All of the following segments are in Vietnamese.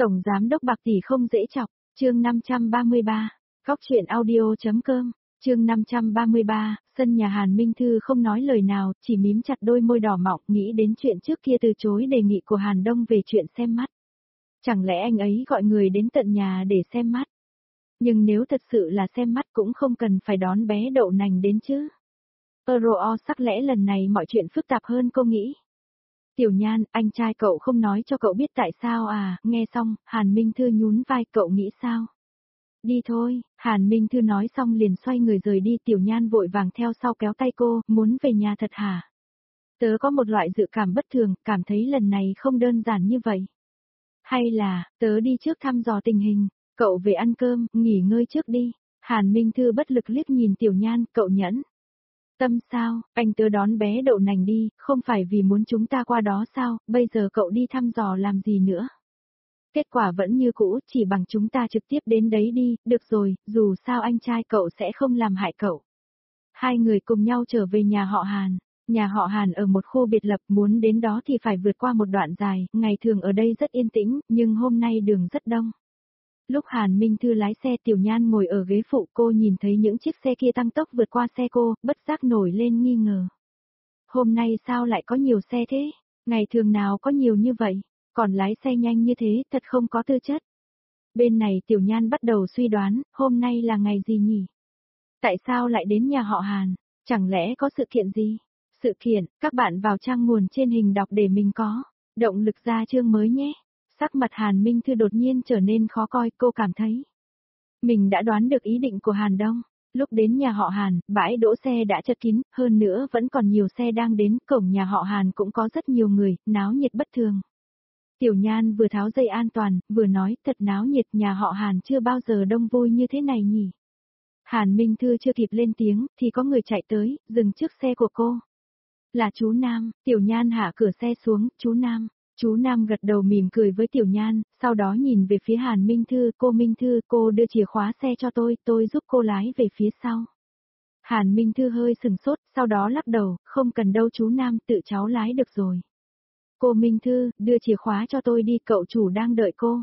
Tổng giám đốc Bạc tỷ không dễ chọc, chương 533, góc truyện audio.com, chương 533, sân nhà Hàn Minh Thư không nói lời nào, chỉ mím chặt đôi môi đỏ mọng nghĩ đến chuyện trước kia từ chối đề nghị của Hàn Đông về chuyện xem mắt. Chẳng lẽ anh ấy gọi người đến tận nhà để xem mắt? Nhưng nếu thật sự là xem mắt cũng không cần phải đón bé đậu nành đến chứ. Euro sắc lẽ lần này mọi chuyện phức tạp hơn cô nghĩ. Tiểu Nhan, anh trai cậu không nói cho cậu biết tại sao à, nghe xong, Hàn Minh Thư nhún vai, cậu nghĩ sao? Đi thôi, Hàn Minh Thư nói xong liền xoay người rời đi. Tiểu Nhan vội vàng theo sau kéo tay cô, muốn về nhà thật hả? Tớ có một loại dự cảm bất thường, cảm thấy lần này không đơn giản như vậy. Hay là, tớ đi trước thăm dò tình hình, cậu về ăn cơm, nghỉ ngơi trước đi. Hàn Minh Thư bất lực liếc nhìn Tiểu Nhan, cậu nhẫn tâm sao, anh tớ đón bé đậu nành đi, không phải vì muốn chúng ta qua đó sao, bây giờ cậu đi thăm dò làm gì nữa. Kết quả vẫn như cũ, chỉ bằng chúng ta trực tiếp đến đấy đi, được rồi, dù sao anh trai cậu sẽ không làm hại cậu. Hai người cùng nhau trở về nhà họ Hàn. Nhà họ Hàn ở một khu biệt lập, muốn đến đó thì phải vượt qua một đoạn dài, ngày thường ở đây rất yên tĩnh, nhưng hôm nay đường rất đông. Lúc Hàn Minh Thư lái xe, Tiểu Nhan ngồi ở ghế phụ, cô nhìn thấy những chiếc xe kia tăng tốc vượt qua xe cô, bất giác nổi lên nghi ngờ. Hôm nay sao lại có nhiều xe thế? Ngày thường nào có nhiều như vậy? Còn lái xe nhanh như thế, thật không có tư chất. Bên này Tiểu Nhan bắt đầu suy đoán, hôm nay là ngày gì nhỉ? Tại sao lại đến nhà họ Hàn? Chẳng lẽ có sự kiện gì? Sự kiện, các bạn vào trang nguồn trên hình đọc để mình có động lực ra chương mới nhé. Sắc mặt Hàn Minh Thư đột nhiên trở nên khó coi, cô cảm thấy mình đã đoán được ý định của Hàn Đông. Lúc đến nhà họ Hàn, bãi đỗ xe đã chật kín, hơn nữa vẫn còn nhiều xe đang đến, cổng nhà họ Hàn cũng có rất nhiều người, náo nhiệt bất thường. Tiểu Nhan vừa tháo dây an toàn, vừa nói, thật náo nhiệt, nhà họ Hàn chưa bao giờ đông vui như thế này nhỉ. Hàn Minh Thư chưa kịp lên tiếng, thì có người chạy tới, dừng trước xe của cô. Là chú Nam. Tiểu Nhan hạ cửa xe xuống, chú Nam. Chú Nam gật đầu mỉm cười với Tiểu Nhan, sau đó nhìn về phía Hàn Minh Thư, Minh Thư, cô đưa chìa khóa xe cho tôi giúp cô lái về phía sau. Hàn Minh Thư hơi sừng sốt, sau đó lắc đầu, không cần đâu chú Nam, tự cháu lái được rồi. Cô Minh Thư, đưa chìa khóa cho tôi đi, cậu chủ đang đợi cô.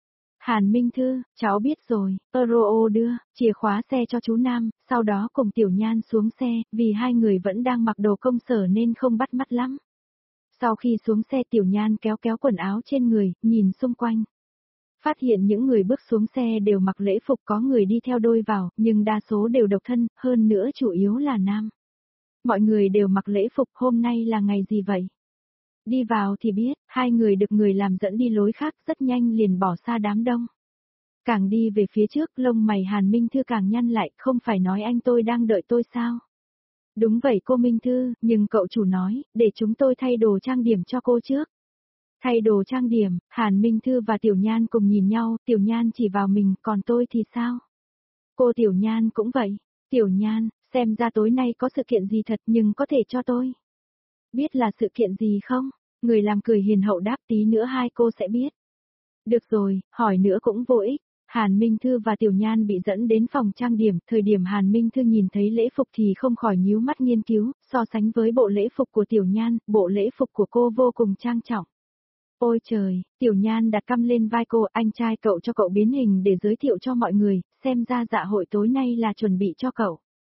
Hàn Minh Thư, cháu biết rồi, Euro đưa chìa khóa xe cho chú Nam, sau đó cùng Tiểu Nhan xuống xe, vì hai người vẫn đang mặc đồ công sở nên không bắt mắt lắm. Sau khi xuống xe, Tiểu Nhan kéo quần áo trên người, nhìn xung quanh. Phát hiện những người bước xuống xe đều mặc lễ phục, có người đi theo đôi vào, nhưng đa số đều độc thân, hơn nữa chủ yếu là nam. Mọi người đều mặc lễ phục, hôm nay là ngày gì vậy? Đi vào thì biết, hai người được người làm dẫn đi lối khác, rất nhanh liền bỏ xa đám đông. Càng đi về phía trước, lông mày Hàn Minh Thư càng nhăn lại, không phải nói anh tôi đang đợi tôi sao? Đúng vậy cô Minh Thư, nhưng cậu chủ nói, để chúng tôi thay đồ trang điểm cho cô trước. Thay đồ trang điểm, Hàn Minh Thư và Tiểu Nhan cùng nhìn nhau, Tiểu Nhan chỉ vào mình, còn tôi thì sao? Cô Tiểu Nhan cũng vậy. Tiểu Nhan, xem ra tối nay có sự kiện gì thật nhưng có thể cho tôi biết là sự kiện gì không? Người làm cười hiền hậu đáp, tí nữa hai cô sẽ biết. Được rồi, hỏi nữa cũng vô ích. Hàn Minh Thư và Tiểu Nhan bị dẫn đến phòng trang điểm, thời điểm Hàn Minh Thư nhìn thấy lễ phục thì không khỏi nhíu mắt nghiên cứu, so sánh với bộ lễ phục của Tiểu Nhan, bộ lễ phục của cô vô cùng trang trọng. Ôi trời, Tiểu Nhan đặt cằm lên vai cô, anh trai cậu cho cậu biến hình để giới thiệu cho mọi người, xem ra dạ hội tối nay là chuẩn bị cho cậu.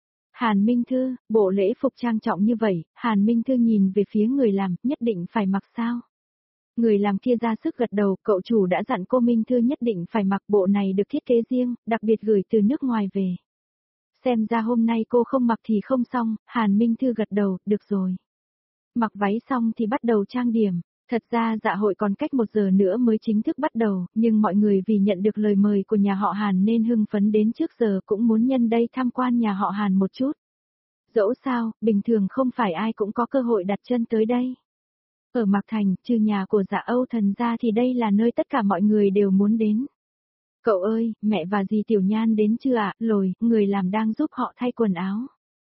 Hàn Minh Thư, bộ lễ phục trang trọng như vậy, Hàn Minh Thư nhìn về phía người làm, nhất định phải mặc sao? Người làm kia ra sức gật đầu, cậu chủ đã dặn cô Minh Thư nhất định phải mặc, bộ này được thiết kế riêng, đặc biệt gửi từ nước ngoài về. Xem ra hôm nay cô không mặc thì không xong, Hàn Minh Thư gật đầu, được rồi. Mặc váy xong thì bắt đầu trang điểm. Thật ra dạ hội còn cách 1 giờ nữa mới chính thức bắt đầu, nhưng mọi người vì nhận được lời mời của nhà họ Hàn nên hưng phấn đến trước giờ, cũng muốn nhân đây tham quan nhà họ Hàn một chút. Dẫu sao, bình thường không phải ai cũng có cơ hội đặt chân tới đây. Ở Mạc Thành, trừ nhà của Dạ Âu Thần ra thì đây là nơi tất cả mọi người đều muốn đến. Cậu ơi, mẹ và dì Tiểu Nhan đến chưa ạ? Lồi, người làm đang giúp họ thay quần áo.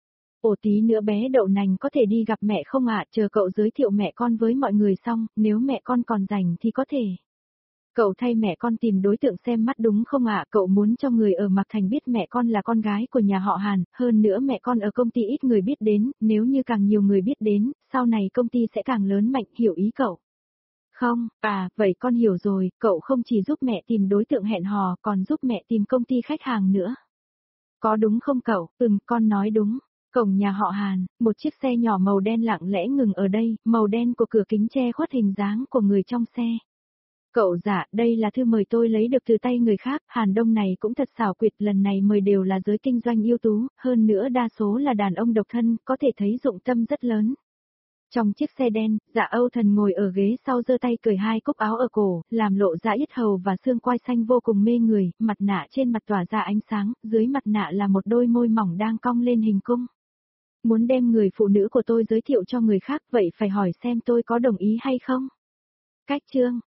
Ồ, tí nữa bé đậu nành có thể đi gặp mẹ không ạ? Chờ cậu giới thiệu mẹ con với mọi người xong, nếu mẹ con còn rảnh thì có thể. Cậu thay mẹ con tìm đối tượng xem mắt đúng không ạ? Cậu muốn cho người ở Mạc Thành biết mẹ con là con gái của nhà họ Hàn, hơn nữa mẹ con ở công ty ít người biết đến, nếu như càng nhiều người biết đến, sau này công ty sẽ càng lớn mạnh, hiểu ý cậu. Không, vậy con hiểu rồi, cậu không chỉ giúp mẹ tìm đối tượng hẹn hò, còn giúp mẹ tìm công ty khách hàng nữa. Có đúng không cậu? Con nói đúng. Cổng nhà họ Hàn, một chiếc xe nhỏ màu đen lặng lẽ ngừng ở đây, màu đen của cửa kính che khuất hình dáng của người trong xe. Cậu dạ, đây là thư mời tôi lấy được từ tay người khác, Hàn Đông này cũng thật xảo quyệt, lần này mời đều là giới kinh doanh ưu tú, hơn nữa đa số là đàn ông độc thân, có thể thấy dụng tâm rất lớn. Trong chiếc xe đen, Dạ Âu Thần ngồi ở ghế sau giơ tay cởi hai cúc áo ở cổ, làm lộ ra yết hầu và xương quai xanh vô cùng mê người, mặt nạ trên mặt tỏa ra ánh sáng, dưới mặt nạ là một đôi môi mỏng đang cong lên hình cung. Muốn đem người phụ nữ của tôi giới thiệu cho người khác vậy phải hỏi xem tôi có đồng ý hay không? Cách chương